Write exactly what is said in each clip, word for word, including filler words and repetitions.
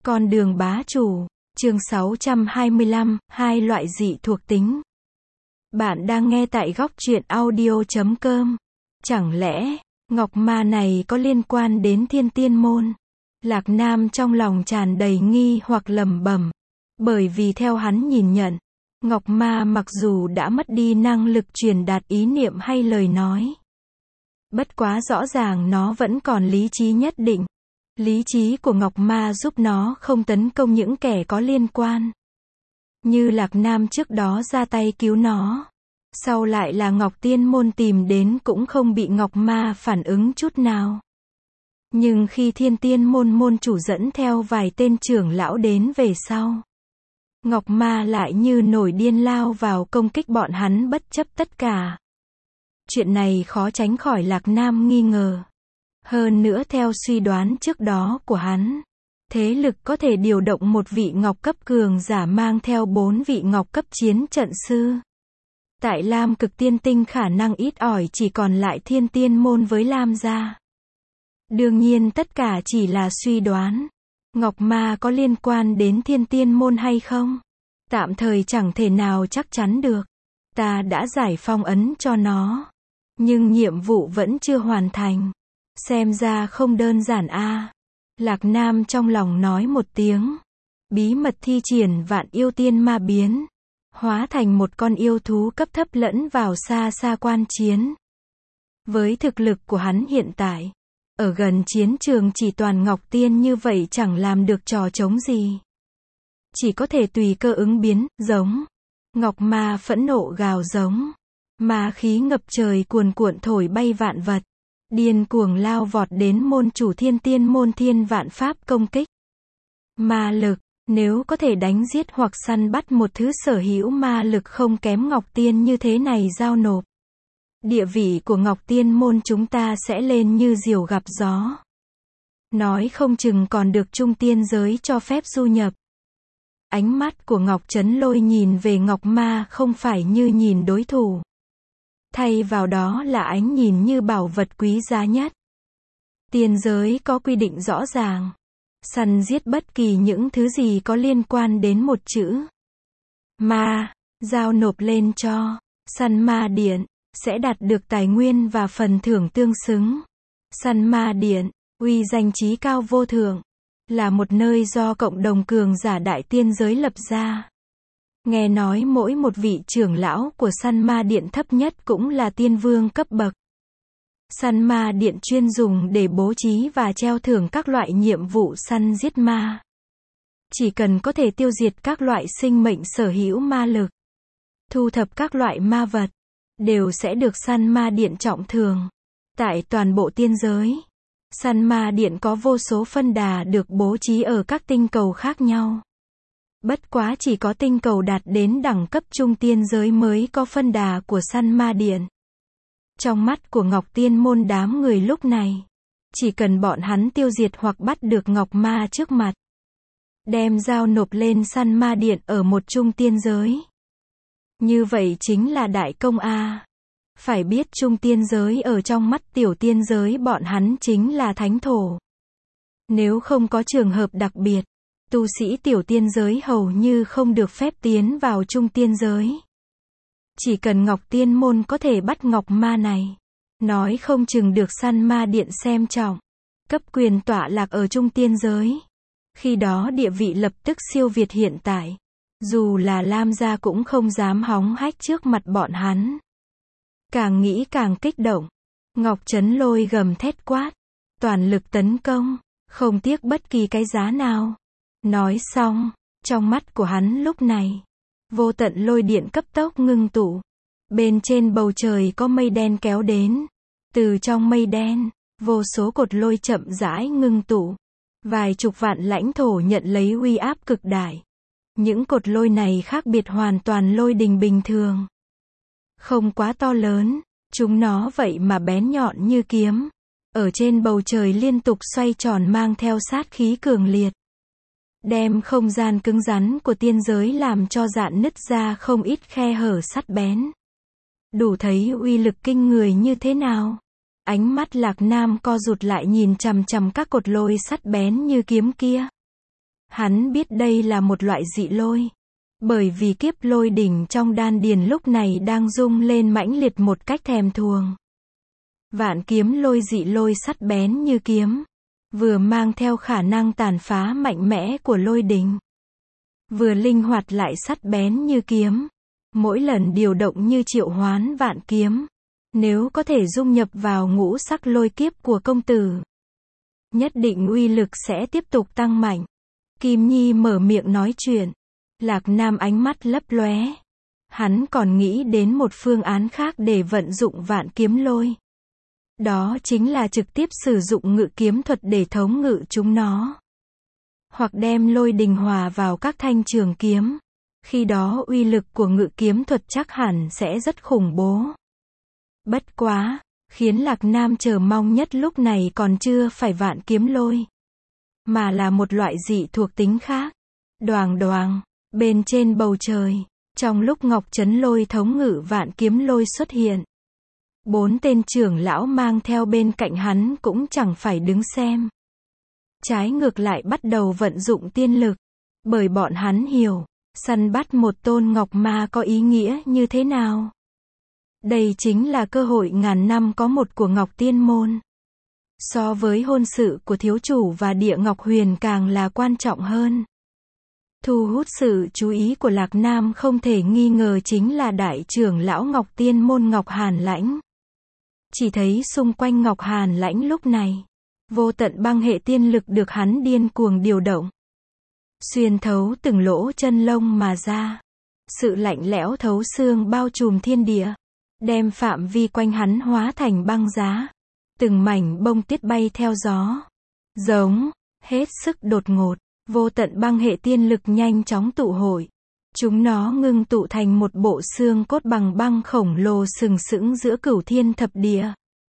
Con đường bá chủ, chương sáu trăm hai mươi lăm, hai loại dị thuộc tính. Bạn đang nghe tại góc truyện audio chấm com. Chẳng lẽ, ngọc ma này có liên quan đến Thiên Tiên Môn? Lạc Nam trong lòng tràn đầy nghi hoặc lẩm bẩm. Bởi vì theo hắn nhìn nhận, ngọc ma mặc dù đã mất đi năng lực truyền đạt ý niệm hay lời nói. Bất quá rõ ràng nó vẫn còn lý trí nhất định. Lý trí của ngọc ma giúp nó không tấn công những kẻ có liên quan. Như Lạc Nam trước đó ra tay cứu nó. Sau lại là Ngọc Tiên Môn tìm đến cũng không bị ngọc ma phản ứng chút nào. Nhưng khi Thiên Tiên Môn môn chủ dẫn theo vài tên trưởng lão đến về sau, ngọc ma lại như nổi điên lao vào công kích bọn hắn bất chấp tất cả. Chuyện này khó tránh khỏi Lạc Nam nghi ngờ. Hơn nữa theo suy đoán trước đó của hắn, thế lực có thể điều động một vị ngọc cấp cường giả mang theo bốn vị ngọc cấp chiến trận sư. Tại Lam Cực Tiên Tinh khả năng ít ỏi chỉ còn lại Thiên Tiên Môn với Lam gia. Đương nhiên tất cả chỉ là suy đoán. Ngọc ma có liên quan đến Thiên Tiên Môn hay không? Tạm thời chẳng thể nào chắc chắn được. Ta đã giải phong ấn cho nó, nhưng nhiệm vụ vẫn chưa hoàn thành. Xem ra không đơn giản a. À. Lạc Nam trong lòng nói một tiếng. Bí mật thi triển vạn yêu tiên ma biến. Hóa thành một con yêu thú cấp thấp lẫn vào xa xa quan chiến. Với thực lực của hắn hiện tại, ở gần chiến trường chỉ toàn ngọc tiên như vậy chẳng làm được trò trống gì. Chỉ có thể tùy cơ ứng biến, giống. Ngọc ma phẫn nộ gào giống. Ma khí ngập trời cuồn cuộn thổi bay vạn vật. Điên cuồng lao vọt đến môn chủ Thiên Tiên Môn thiên vạn pháp công kích. Ma lực, nếu có thể đánh giết hoặc săn bắt một thứ sở hữu ma lực không kém Ngọc Tiên như thế này giao nộp. Địa vị của Ngọc Tiên Môn chúng ta sẽ lên như diều gặp gió. Nói không chừng còn được Trung Tiên giới cho phép du nhập. Ánh mắt của Ngọc Trấn Lôi nhìn về Ngọc Ma không phải như nhìn đối thủ. Thay vào đó là ánh nhìn như bảo vật quý giá nhất. Tiên giới có quy định rõ ràng. Săn giết bất kỳ những thứ gì có liên quan đến một chữ ma, giao nộp lên cho săn ma điện, sẽ đạt được tài nguyên và phần thưởng tương xứng. Săn ma điện, uy danh chí cao vô thượng, là một nơi do cộng đồng cường giả đại tiên giới lập ra. Nghe nói mỗi một vị trưởng lão của săn ma điện thấp nhất cũng là tiên vương cấp bậc. Săn ma điện chuyên dùng để bố trí và treo thưởng các loại nhiệm vụ săn giết ma. Chỉ cần có thể tiêu diệt các loại sinh mệnh sở hữu ma lực, thu thập các loại ma vật, đều sẽ được săn ma điện trọng thưởng. Tại toàn bộ tiên giới, săn ma điện có vô số phân đà được bố trí ở các tinh cầu khác nhau. Bất quá chỉ có tinh cầu đạt đến đẳng cấp trung tiên giới mới có phân đà của săn ma điện. Trong mắt của Ngọc Tiên Môn đám người lúc này, chỉ cần bọn hắn tiêu diệt hoặc bắt được ngọc ma trước mặt, đem giao nộp lên săn ma điện ở một trung tiên giới. Như vậy chính là đại công a. Phải biết trung tiên giới ở trong mắt tiểu tiên giới bọn hắn chính là thánh thổ. Nếu không có trường hợp đặc biệt, tu sĩ tiểu tiên giới hầu như không được phép tiến vào trung tiên giới. Chỉ cần Ngọc Tiên Môn có thể bắt ngọc ma này, nói không chừng được săn ma điện xem trọng, cấp quyền tọa lạc ở trung tiên giới. Khi đó địa vị lập tức siêu việt hiện tại. Dù là Lam gia cũng không dám hóng hách trước mặt bọn hắn. Càng nghĩ càng kích động. Ngọc Trấn Lôi gầm thét quát. Toàn lực tấn công, không tiếc bất kỳ cái giá nào. Nói xong, trong mắt của hắn lúc này, vô tận lôi điện cấp tốc ngưng tụ. Bên trên bầu trời có mây đen kéo đến. Từ trong mây đen, vô số cột lôi chậm rãi ngưng tụ. Vài chục vạn lãnh thổ nhận lấy uy áp cực đại. Những cột lôi này khác biệt hoàn toàn lôi đình bình thường. Không quá to lớn, chúng nó vậy mà bén nhọn như kiếm. Ở trên bầu trời liên tục xoay tròn mang theo sát khí cường liệt. Đem không gian cứng rắn của tiên giới làm cho rạn nứt ra không ít khe hở sắt bén. Đủ thấy uy lực kinh người như thế nào. Ánh mắt Lạc Nam co rụt lại nhìn chằm chằm các cột lôi sắt bén như kiếm kia. Hắn biết đây là một loại dị lôi. Bởi vì kiếp lôi đỉnh trong đan điền lúc này đang rung lên mãnh liệt một cách thèm thuồng. Vạn kiếm lôi dị lôi sắt bén như kiếm. Vừa mang theo khả năng tàn phá mạnh mẽ của lôi đỉnh. Vừa linh hoạt lại sắt bén như kiếm. Mỗi lần điều động như triệu hoán vạn kiếm. Nếu có thể dung nhập vào ngũ sắc lôi kiếp của công tử, nhất định uy lực sẽ tiếp tục tăng mạnh. Kim Nhi mở miệng nói chuyện. Lạc Nam ánh mắt lấp lóe. Hắn còn nghĩ đến một phương án khác để vận dụng vạn kiếm lôi. Đó chính là trực tiếp sử dụng ngự kiếm thuật để thống ngự chúng nó. Hoặc đem lôi đình hòa vào các thanh trường kiếm. Khi đó uy lực của ngự kiếm thuật chắc hẳn sẽ rất khủng bố. Bất quá, khiến Lạc Nam chờ mong nhất lúc này còn chưa phải vạn kiếm lôi, mà là một loại dị thuộc tính khác. Đoàng đoàng, bên trên bầu trời, trong lúc Ngọc Trấn Lôi thống ngự vạn kiếm lôi xuất hiện, bốn tên trưởng lão mang theo bên cạnh hắn cũng chẳng phải đứng xem. Trái ngược lại bắt đầu vận dụng tiên lực, bởi bọn hắn hiểu, săn bắt một tôn Ngọc Ma có ý nghĩa như thế nào. Đây chính là cơ hội ngàn năm có một của Ngọc Tiên Môn. So với hôn sự của thiếu chủ và Địa Ngọc Huyền càng là quan trọng hơn. Thu hút sự chú ý của Lạc Nam không thể nghi ngờ chính là đại trưởng lão Ngọc Tiên Môn Ngọc Hàn Lãnh. Chỉ thấy xung quanh Ngọc Hàn Lãnh lúc này, vô tận băng hệ tiên lực được hắn điên cuồng điều động. Xuyên thấu từng lỗ chân lông mà ra. Sự lạnh lẽo thấu xương bao trùm thiên địa. Đem phạm vi quanh hắn hóa thành băng giá. Từng mảnh bông tuyết bay theo gió. Giống, hết sức đột ngột, vô tận băng hệ tiên lực nhanh chóng tụ hội. Chúng nó ngưng tụ thành một bộ xương cốt bằng băng khổng lồ sừng sững giữa cửu thiên thập địa.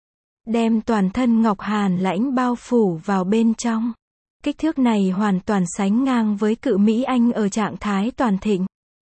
Đem toàn thân Ngọc Hàn Lãnh bao phủ vào bên trong. Kích thước này hoàn toàn sánh ngang với cự Mỹ Anh ở trạng thái toàn thịnh.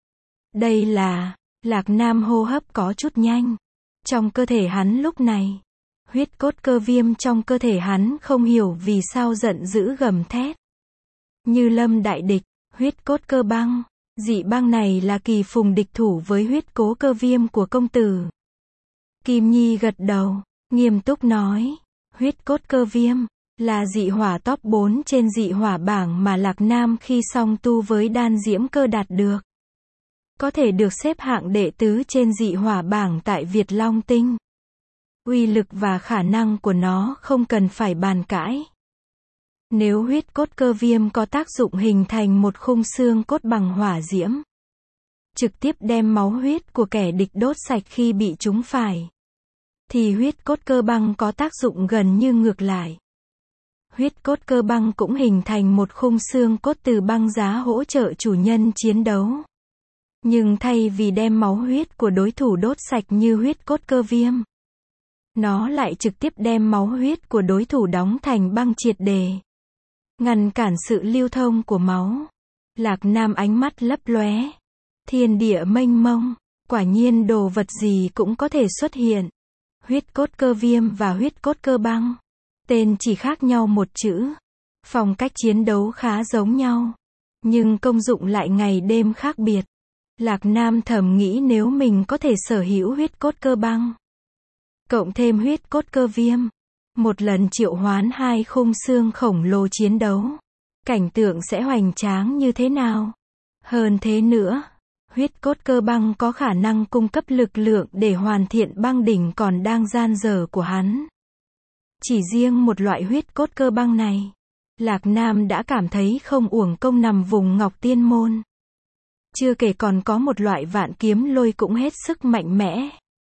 Đây là, Lạc Nam hô hấp có chút nhanh. Trong cơ thể hắn lúc này, huyết cốt cơ viêm trong cơ thể hắn không hiểu vì sao giận dữ gầm thét. Như lâm đại địch, huyết cốt cơ băng. Dị băng này là kỳ phùng địch thủ với huyết cố cơ viêm của công tử. Kim Nhi gật đầu, nghiêm túc nói, huyết cốt cơ viêm là dị hỏa top bốn trên dị hỏa bảng mà Lạc Nam khi song tu với đan diễm cơ đạt được. Có thể được xếp hạng đệ tứ trên dị hỏa bảng tại Việt Long Tinh. Uy lực và khả năng của nó không cần phải bàn cãi. Nếu huyết cốt cơ viêm có tác dụng hình thành một khung xương cốt bằng hỏa diễm, trực tiếp đem máu huyết của kẻ địch đốt sạch khi bị trúng phải, thì huyết cốt cơ băng có tác dụng gần như ngược lại. Huyết cốt cơ băng cũng hình thành một khung xương cốt từ băng giá hỗ trợ chủ nhân chiến đấu. Nhưng thay vì đem máu huyết của đối thủ đốt sạch như huyết cốt cơ viêm, nó lại trực tiếp đem máu huyết của đối thủ đóng thành băng triệt để, ngăn cản sự lưu thông của máu. Lạc Nam ánh mắt lấp lóe. Thiên địa mênh mông, quả nhiên đồ vật gì cũng có thể xuất hiện. Huyết cốt cơ viêm và huyết cốt cơ băng, tên chỉ khác nhau một chữ. Phong cách chiến đấu khá giống nhau, nhưng công dụng lại ngày đêm khác biệt. Lạc Nam thầm nghĩ nếu mình có thể sở hữu huyết cốt cơ băng, cộng thêm huyết cốt cơ viêm, một lần triệu hoán hai khung xương khổng lồ chiến đấu, cảnh tượng sẽ hoành tráng như thế nào. Hơn thế nữa, huyết cốt cơ băng có khả năng cung cấp lực lượng để hoàn thiện băng đỉnh còn đang dang dở của hắn. Chỉ riêng một loại huyết cốt cơ băng này, Lạc Nam đã cảm thấy không uổng công nằm vùng Ngọc Tiên Môn. Chưa kể còn có một loại vạn kiếm lôi cũng hết sức mạnh mẽ.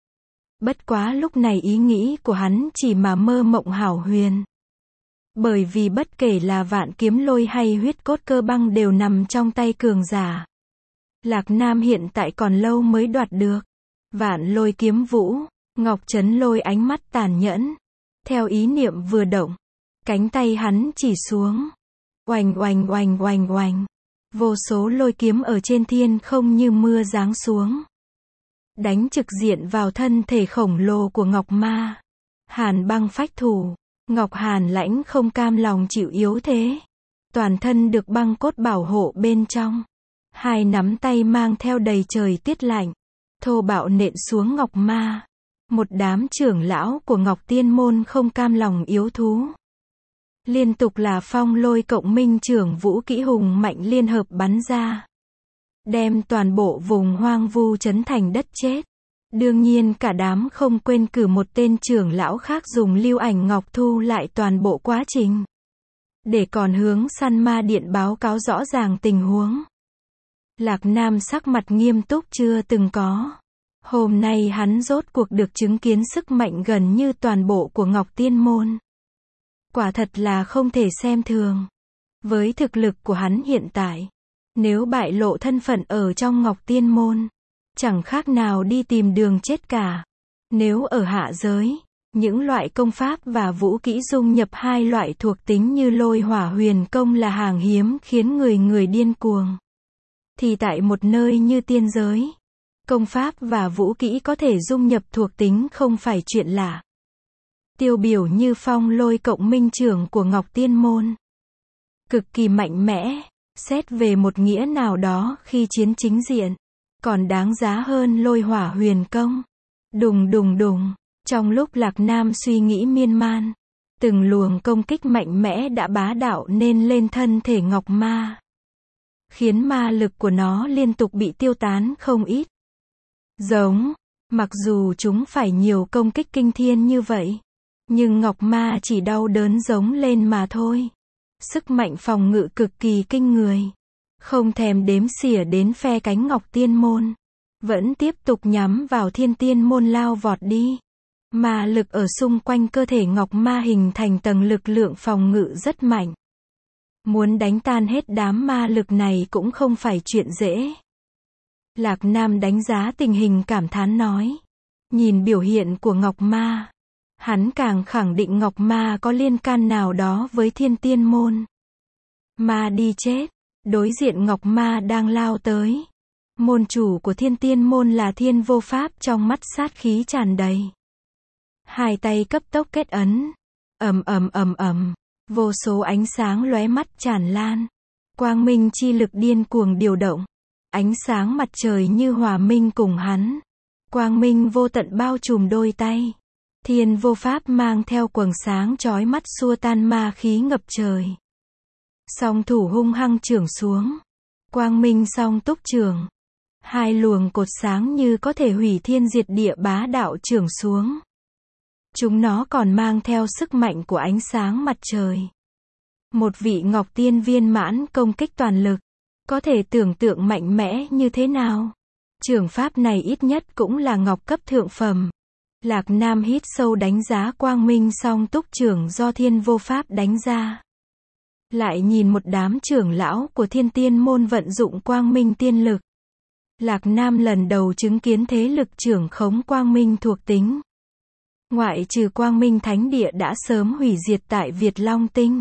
Bất quá lúc này ý nghĩ của hắn chỉ mà mơ mộng hảo huyền. Bởi vì bất kể là vạn kiếm lôi hay huyết cốt cơ băng đều nằm trong tay cường giả. Lạc Nam hiện tại còn lâu mới đoạt được. Vạn lôi kiếm vũ, Ngọc Trấn Lôi ánh mắt tàn nhẫn. Theo ý niệm vừa động, cánh tay hắn chỉ xuống. Oành oành oành oành oành. Vô số lôi kiếm ở trên thiên không như mưa giáng xuống. Đánh trực diện vào thân thể khổng lồ của Ngọc Ma. Hàn băng phách thủ. Ngọc Hàn Lãnh không cam lòng chịu yếu thế. toàn thân được băng cốt bảo hộ bên trong. Hai nắm tay mang theo đầy trời tiết lạnh, thô bạo nện xuống Ngọc Ma. Một đám trưởng lão của Ngọc Tiên Môn không cam lòng yếu thú. Liên tục là phong lôi cộng minh trưởng vũ kỹ hùng mạnh liên hợp bắn ra. Đem toàn bộ vùng hoang vu chấn thành đất chết. Đương nhiên cả đám không quên cử một tên trưởng lão khác dùng lưu ảnh ngọc thu lại toàn bộ quá trình. Để còn hướng săn ma điện báo cáo rõ ràng tình huống. Lạc Nam sắc mặt nghiêm túc chưa từng có. Hôm nay hắn rốt cuộc được chứng kiến sức mạnh gần như toàn bộ của Ngọc Tiên Môn. Quả thật là không thể xem thường. Với thực lực của hắn hiện tại, nếu bại lộ thân phận ở trong Ngọc Tiên Môn, chẳng khác nào đi tìm đường chết cả. Nếu ở hạ giới, những loại công pháp và vũ kỹ dung nhập hai loại thuộc tính như lôi hỏa huyền công là hàng hiếm khiến người người điên cuồng. Thì tại một nơi như tiên giới, công pháp và vũ kỹ có thể dung nhập thuộc tính không phải chuyện lạ. Tiêu biểu như phong lôi cộng minh trưởng của Ngọc Tiên Môn. Cực kỳ mạnh mẽ, xét về một nghĩa nào đó khi chiến chính diện, còn đáng giá hơn lôi hỏa huyền công. Đùng đùng đùng, trong lúc Lạc Nam suy nghĩ miên man, từng luồng công kích mạnh mẽ đã bá đạo nên lên thân thể Ngọc Ma. Khiến ma lực của nó liên tục bị tiêu tán không ít. Giống, mặc dù chúng phải nhiều công kích kinh thiên như vậy, nhưng Ngọc Ma chỉ đau đớn giống lên mà thôi. Sức mạnh phòng ngự cực kỳ kinh người. Không thèm đếm xỉa đến phe cánh Ngọc Tiên Môn. Vẫn tiếp tục nhắm vào Thiên Tiên Môn lao vọt đi. Ma lực ở xung quanh cơ thể Ngọc Ma hình thành tầng lực lượng phòng ngự rất mạnh. Muốn đánh tan hết đám ma lực này cũng không phải chuyện dễ. Lạc Nam đánh giá tình hình cảm thán nói. Nhìn biểu hiện của Ngọc Ma, hắn càng khẳng định Ngọc Ma có liên can nào đó với Thiên Tiên Môn. Ma đi chết, đối diện Ngọc Ma đang lao tới. Môn chủ của Thiên Tiên Môn là Thiên Vô Pháp trong mắt sát khí tràn đầy. Hai tay cấp tốc kết ấn. Ầm ầm ầm ầm, vô số ánh sáng lóe mắt tràn lan. Quang minh chi lực điên cuồng điều động. Ánh sáng mặt trời như hòa minh cùng hắn. Quang minh vô tận bao trùm đôi tay. Thiên Vô Pháp mang theo quầng sáng chói mắt xua tan ma khí ngập trời. Song thủ hung hăng chưởng xuống. Quang minh song túc chưởng. Hai luồng cột sáng như có thể hủy thiên diệt địa bá đạo chưởng xuống. Chúng nó còn mang theo sức mạnh của ánh sáng mặt trời. Một vị Ngọc Tiên viên mãn công kích toàn lực. Có thể tưởng tượng mạnh mẽ như thế nào. Chưởng pháp này ít nhất cũng là ngọc cấp thượng phẩm. Lạc Nam hít sâu đánh giá quang minh song túc chưởng do Thiên Vô Pháp đánh ra. Lại nhìn một đám trưởng lão của Thiên Tiên Môn vận dụng quang minh tiên lực. Lạc Nam lần đầu chứng kiến thế lực trưởng khống quang minh thuộc tính. Ngoại trừ quang minh thánh địa đã sớm hủy diệt tại Việt Long Tinh.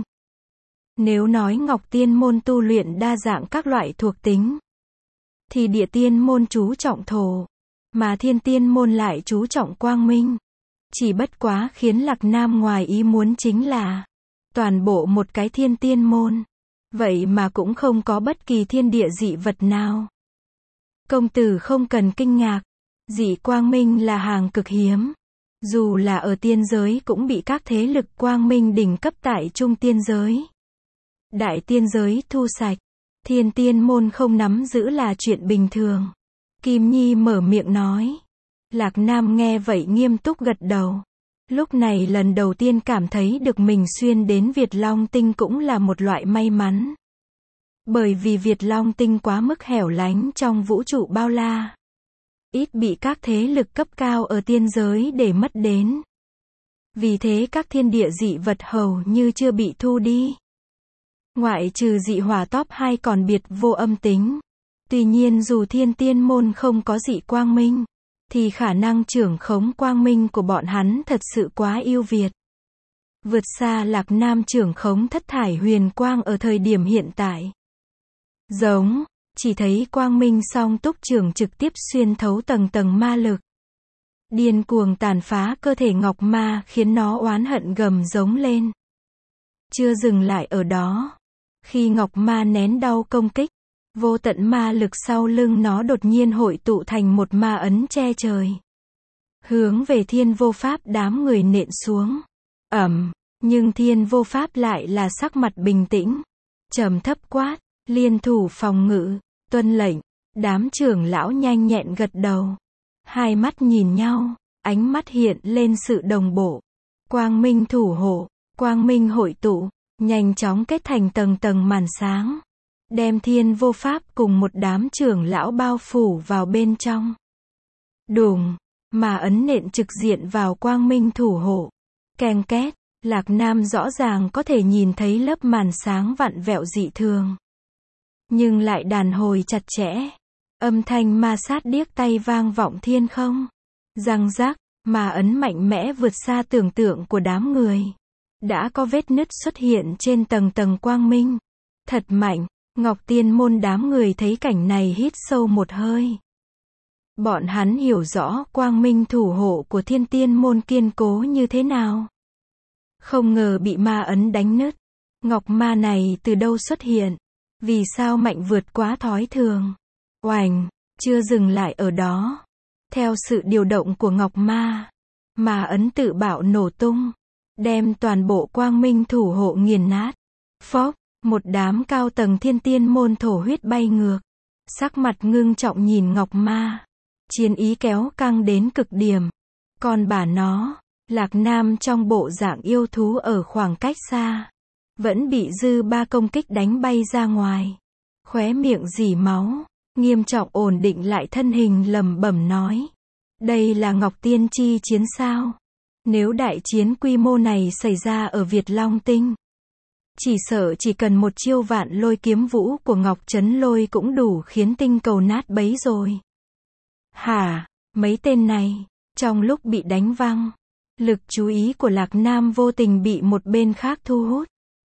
Nếu nói Ngọc Tiên Môn tu luyện đa dạng các loại thuộc tính, thì Địa Tiên Môn chú trọng thổ, mà Thiên Tiên Môn lại chú trọng quang minh. Chỉ bất quá khiến Lạc Nam ngoài ý muốn chính là toàn bộ một cái Thiên Tiên Môn, vậy mà cũng không có bất kỳ thiên địa dị vật nào. Công tử không cần kinh ngạc, dị quang minh là hàng cực hiếm. Dù là ở tiên giới cũng bị các thế lực quang minh đỉnh cấp tại trung tiên giới, đại tiên giới thu sạch. Thiên Tiên Môn không nắm giữ là chuyện bình thường. Kim Nhi mở miệng nói. Lạc Nam nghe vậy nghiêm túc gật đầu. Lúc này lần đầu tiên cảm thấy được mình xuyên đến Việt Long Tinh cũng là một loại may mắn. Bởi vì Việt Long Tinh quá mức hẻo lánh trong vũ trụ bao la. Ít bị các thế lực cấp cao ở tiên giới để mất đến. Vì thế các thiên địa dị vật hầu như chưa bị thu đi. Ngoại trừ dị hỏa top hai còn biệt vô âm tính. Tuy nhiên dù Thiên Tiên Môn không có dị quang minh, thì khả năng trưởng khống quang minh của bọn hắn thật sự quá ưu việt. Vượt xa Lạc Nam trưởng khống thất thải huyền quang ở thời điểm hiện tại. Giống, chỉ thấy quang minh song túc chưởng trực tiếp xuyên thấu tầng tầng ma lực. Điên cuồng tàn phá cơ thể Ngọc Ma khiến nó oán hận gầm giống lên. Chưa dừng lại ở đó. Khi Ngọc Ma nén đau công kích, vô tận ma lực sau lưng nó đột nhiên hội tụ thành một ma ấn che trời. Hướng về Thiên Vô Pháp đám người nện xuống. Ầm, nhưng Thiên Vô Pháp lại là sắc mặt bình tĩnh, trầm thấp quát, liên thủ phòng ngự, tuân lệnh. Đám trưởng lão nhanh nhẹn gật đầu. Hai mắt nhìn nhau, ánh mắt hiện lên sự đồng bộ. Quang minh thủ hộ, quang minh hội tụ, nhanh chóng kết thành tầng tầng màn sáng, đem Thiên Vô Pháp cùng một đám trưởng lão bao phủ vào bên trong. Đùng, mà ấn nện trực diện vào quang minh thủ hộ. Keng két, Lạc Nam rõ ràng có thể nhìn thấy lớp màn sáng vặn vẹo dị thường, nhưng lại đàn hồi chặt chẽ. Âm thanh ma sát điếc tay vang vọng thiên không. Răng rác, mà ấn mạnh mẽ vượt xa tưởng tượng của đám người. Đã có vết nứt xuất hiện trên tầng tầng quang minh. Thật mạnh, Ngọc Tiên môn đám người thấy cảnh này hít sâu một hơi. Bọn hắn hiểu rõ quang minh thủ hộ của Thiên Tiên môn kiên cố như thế nào. Không ngờ bị ma ấn đánh nứt. Ngọc ma này từ đâu xuất hiện? Vì sao mạnh vượt quá thói thường? Oành, chưa dừng lại ở đó. Theo sự điều động của Ngọc Ma, ma ấn tự bạo nổ tung, đem toàn bộ quang minh thủ hộ nghiền nát. Phốc, một đám cao tầng Thiên Tiên môn thổ huyết bay ngược. Sắc mặt ngưng trọng nhìn Ngọc Ma. Chiến ý kéo căng đến cực điểm. Còn bà nó, Lạc Nam trong bộ dạng yêu thú ở khoảng cách xa, vẫn bị dư ba công kích đánh bay ra ngoài. Khóe miệng rỉ máu, nghiêm trọng ổn định lại thân hình lẩm bẩm nói. Đây là Ngọc Tiên chi chiến sao? Nếu đại chiến quy mô này xảy ra ở Việt Long Tinh, chỉ sợ chỉ cần một chiêu vạn lôi kiếm vũ của Ngọc Trấn Lôi cũng đủ khiến tinh cầu nát bấy rồi. Hả, mấy tên này, trong lúc bị đánh văng, lực chú ý của Lạc Nam vô tình bị một bên khác thu hút.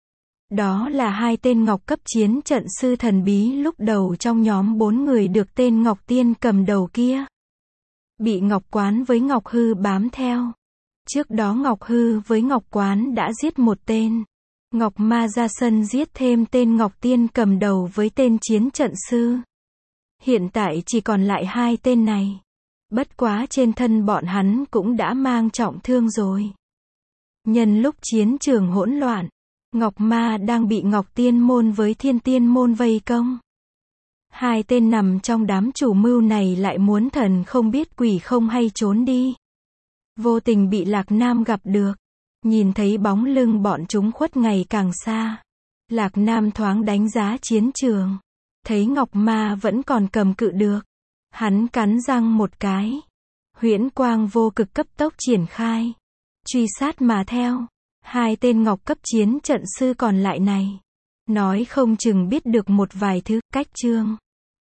Đó là hai tên Ngọc cấp chiến trận sư thần bí lúc đầu trong nhóm bốn người được tên Ngọc Tiên cầm đầu kia. Bị Ngọc Quán với Ngọc Hư bám theo. Trước đó Ngọc Hư với Ngọc Quán đã giết một tên. Ngọc Ma ra sân giết thêm tên Ngọc Tiên cầm đầu với tên chiến trận sư. Hiện tại chỉ còn lại hai tên này. Bất quá trên thân bọn hắn cũng đã mang trọng thương rồi. Nhân lúc chiến trường hỗn loạn, Ngọc Ma đang bị Ngọc Tiên môn với Thiên Tiên môn vây công. Hai tên nằm trong đám chủ mưu này lại muốn thần không biết quỷ không hay trốn đi. Vô tình bị Lạc Nam gặp được. Nhìn thấy bóng lưng bọn chúng khuất ngày càng xa. Lạc Nam thoáng đánh giá chiến trường. Thấy Ngọc Ma vẫn còn cầm cự được. Hắn cắn răng một cái. Huyễn quang vô cực cấp tốc triển khai. Truy sát mà theo. Hai tên Ngọc cấp chiến trận sư còn lại này, nói không chừng biết được một vài thứ. Cách chương